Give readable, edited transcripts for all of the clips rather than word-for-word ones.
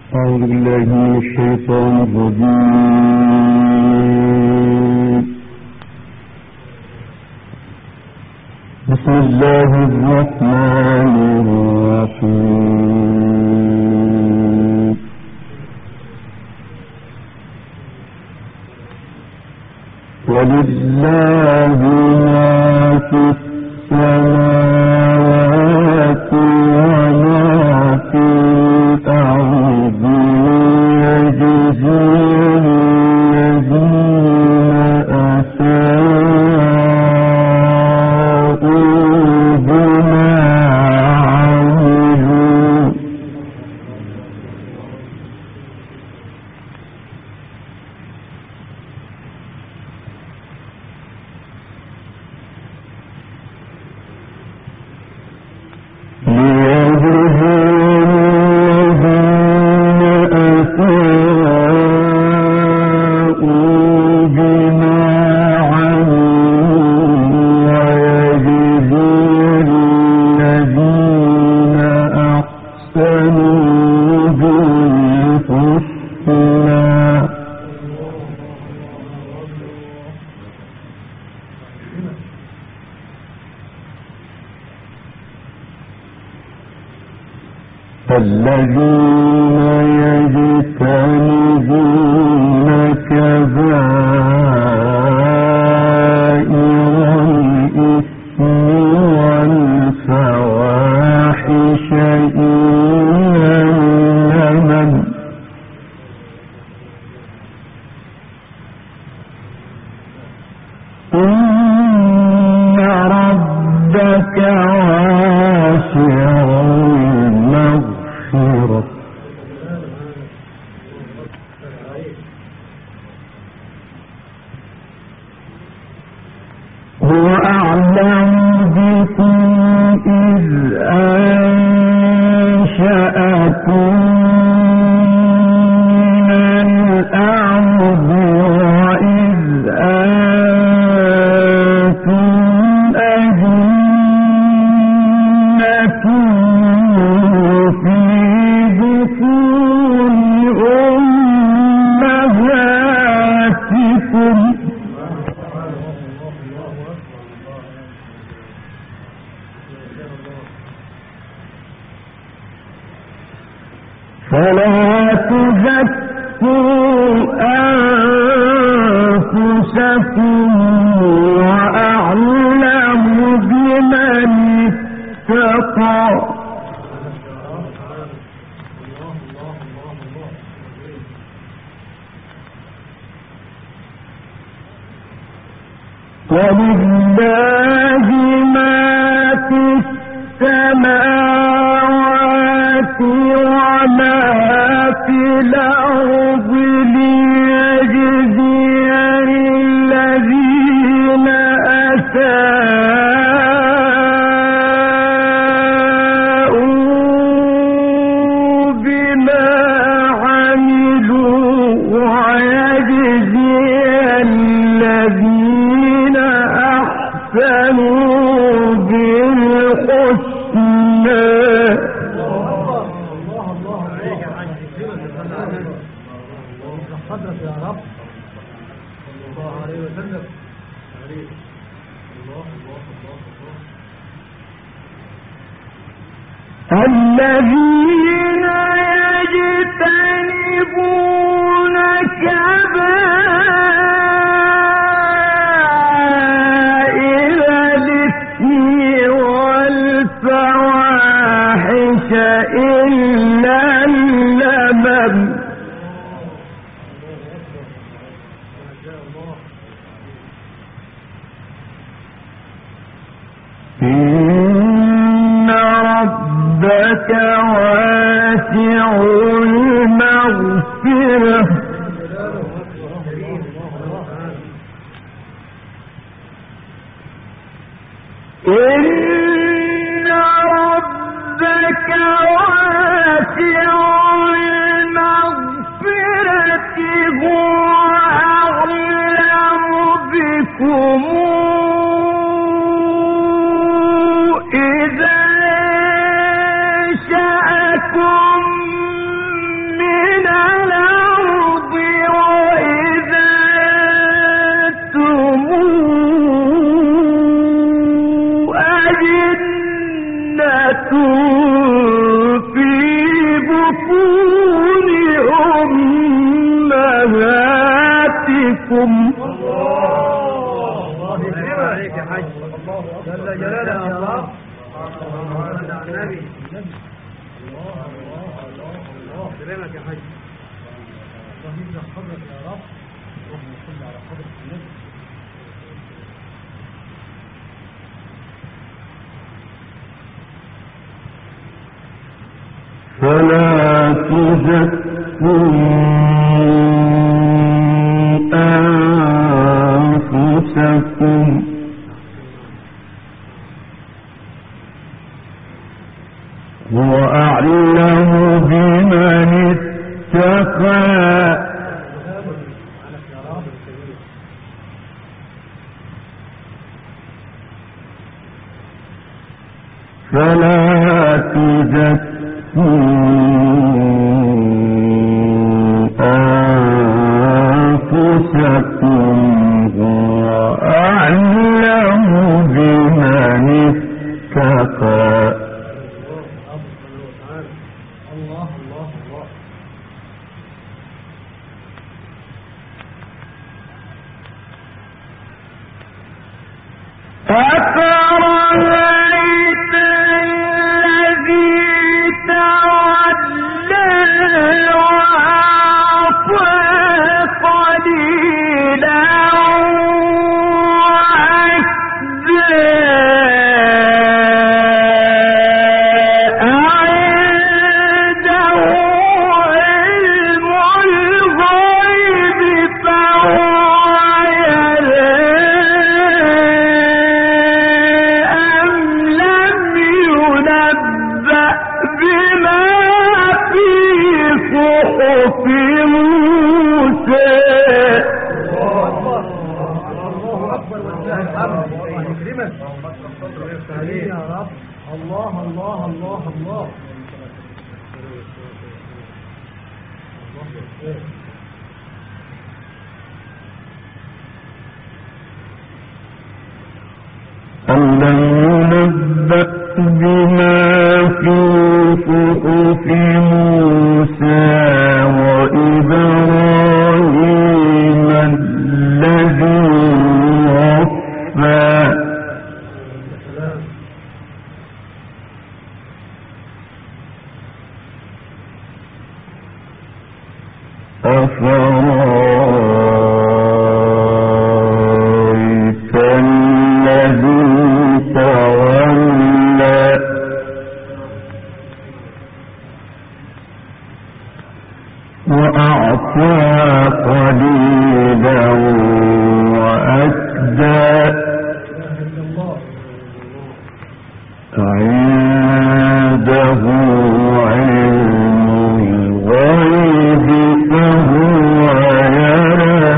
أعوذ بالله من الشيطان الرجيم. بسم الله الرحمن الرحيم. ولله ما في السماوات وما في الأرض ليجزي الذين أساءوا بما عملوا. الذين يجتنبون كبائر الإثم والفواحش إلا اللمم إن ربك واسع المغفرة هو أعلم بكم إذ أنشأكم من الأرض وإذ أنتم أجنة في بطون أمهاتكم فلا تزكوا أنفسكم وأعلم بمن اتقى ولله ما في السماوات وما في الأرض ليجزي الذين أساءوا بما عملوا ويجزي الذين أحسنوا بالحسنى. قدرك يا رب صلى الله عليه وسلم. الذين يجتنبون كبائر الإثم والفواحش إلا اللمم إن ربك واسع المغفرة إن ربك واسع المغفرة هو أعلم بكم إذا أنشأكم من ربكم الله يكرمك عليك يا حاج. جل جلالك يا رب. النبي الله يكرمك يا حاج. الله يجزاك حضرتك يا رب. اللهم صل على حضرة النبي. فلا تزكوا أنفسكم هو أعلم بمن اتقى فلا تزكوا أنفسكم هو أعلم بمن اتقى الله الله الله. أفرأيت الذي تولى وأعطى قليلا وأكدى أعنده علم الغيب فهو يرى أم لم ينبأ بما في صحف موسى الله أكبر ولله الحمد. الله يكرمك. عليك يا رب. الله الله الله الله. أم لم ينبأ بما في صحف موسى وإبراهيم الذي وفى أفرأيت الذي تولى وأعطى قليلا وأكدى عنده علم الغيب فهو يرى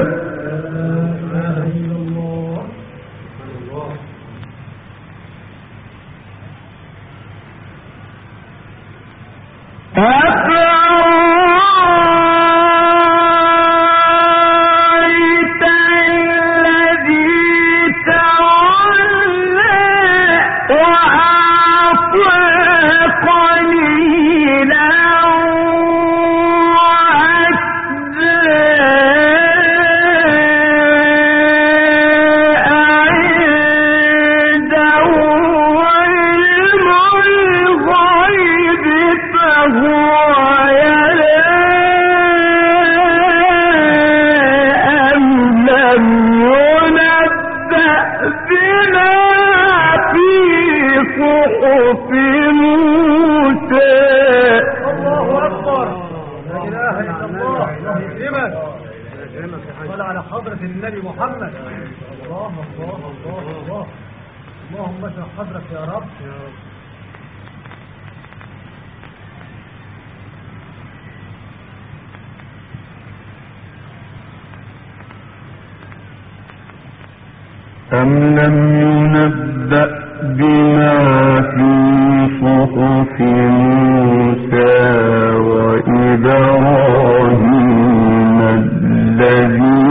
أفرأيت الذي تولى وأعطى قليلا وأكدى عنده علم الغيب فهو يرى أم لم ينبأ بما في صحف موسى الله أكبر. لا إله إلا الله. الله يكرمك. صل على حضرة النبي محمد. الله الله الله الله. اللهم اشرح صدرك يا رب. أم لم ينبأ بما في صحف موسى وإبراهيم الذي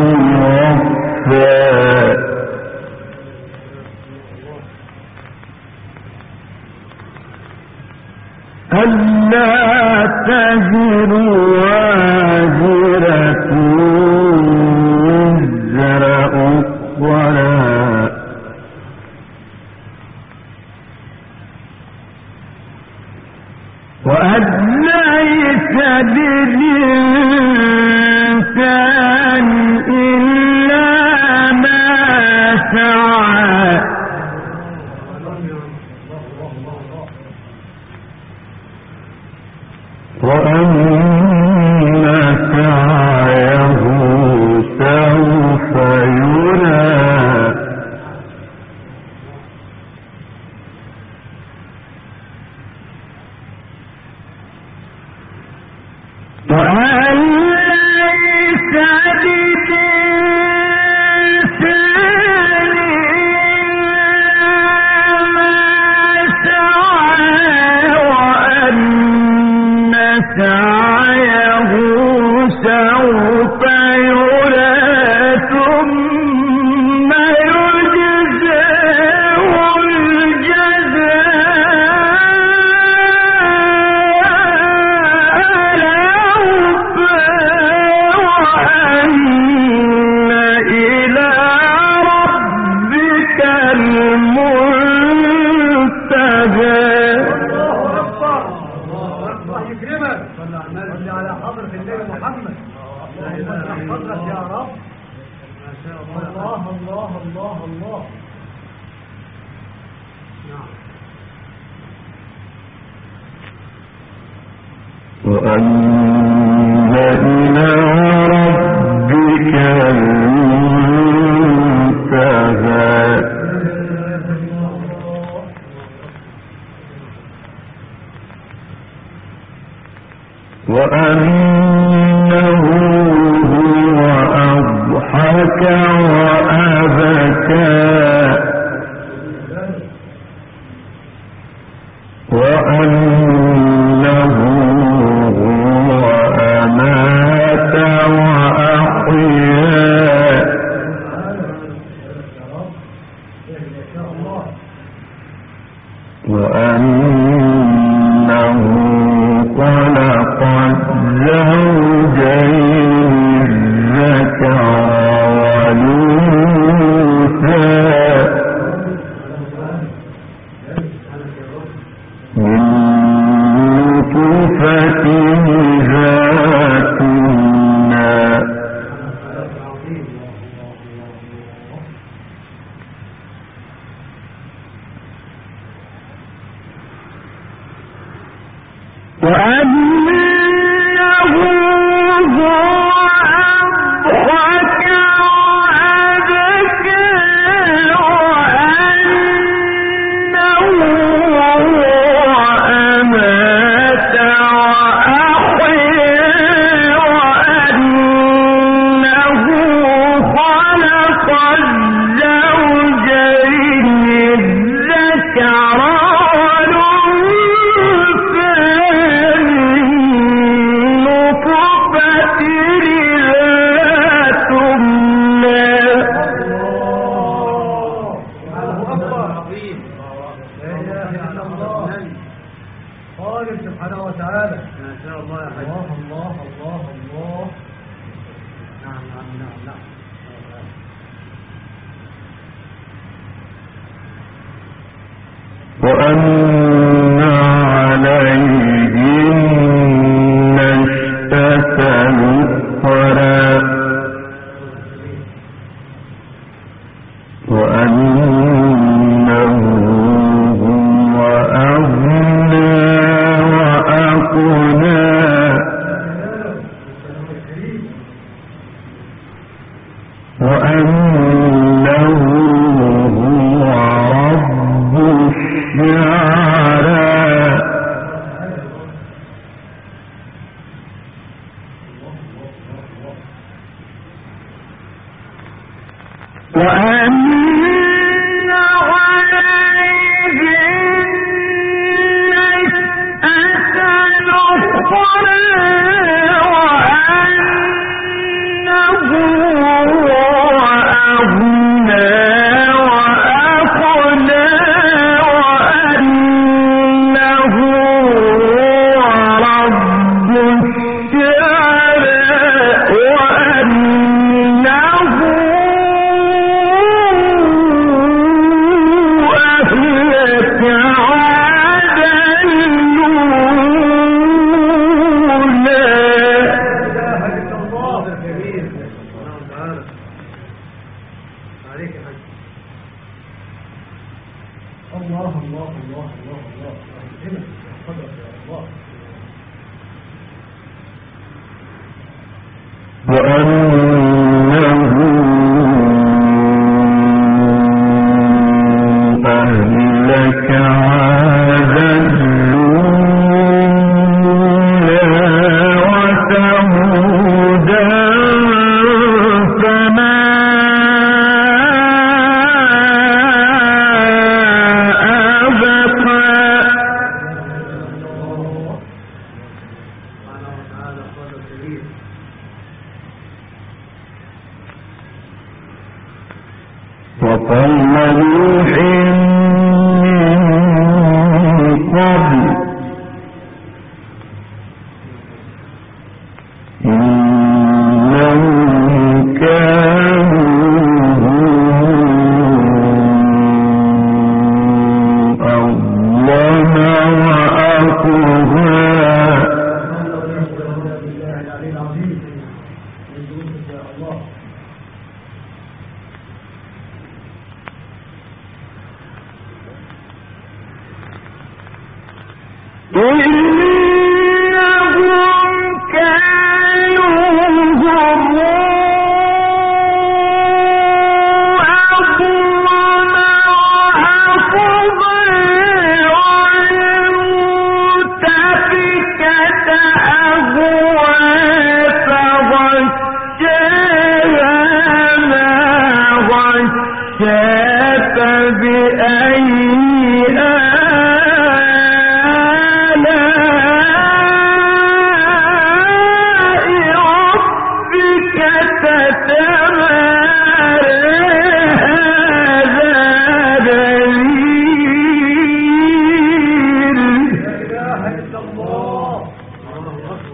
وفى ألا تزر وازرة وأن ليس للإنسان ما سعى وأن سعيه سوف يرى ثم يجزاه وأن إلى ربك المنتهى وأنه هو أضحك وأبكى وأنه هو أمات وأحيا وأنه خلق الزوجين الذكر والأنثى من نطفة إذا تمنى وأنه هو أضحك وأبكى وأنه هو أمات وأحيا وأنه خلق الزوجين الذكر سبحانه وتعالى. ما شاء الله يا حبيبي. الله الله الله الله. نعم نعم نعم نعم. وأن عليهم نشأة الأخرى وأنه هو أغنى وأقنى وأنه هو رب الشعرى وأن وأهلك عادا وقوم نوح من قبل إنهم كانوا أظلم وأطغى.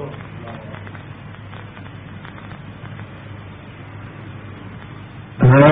هذا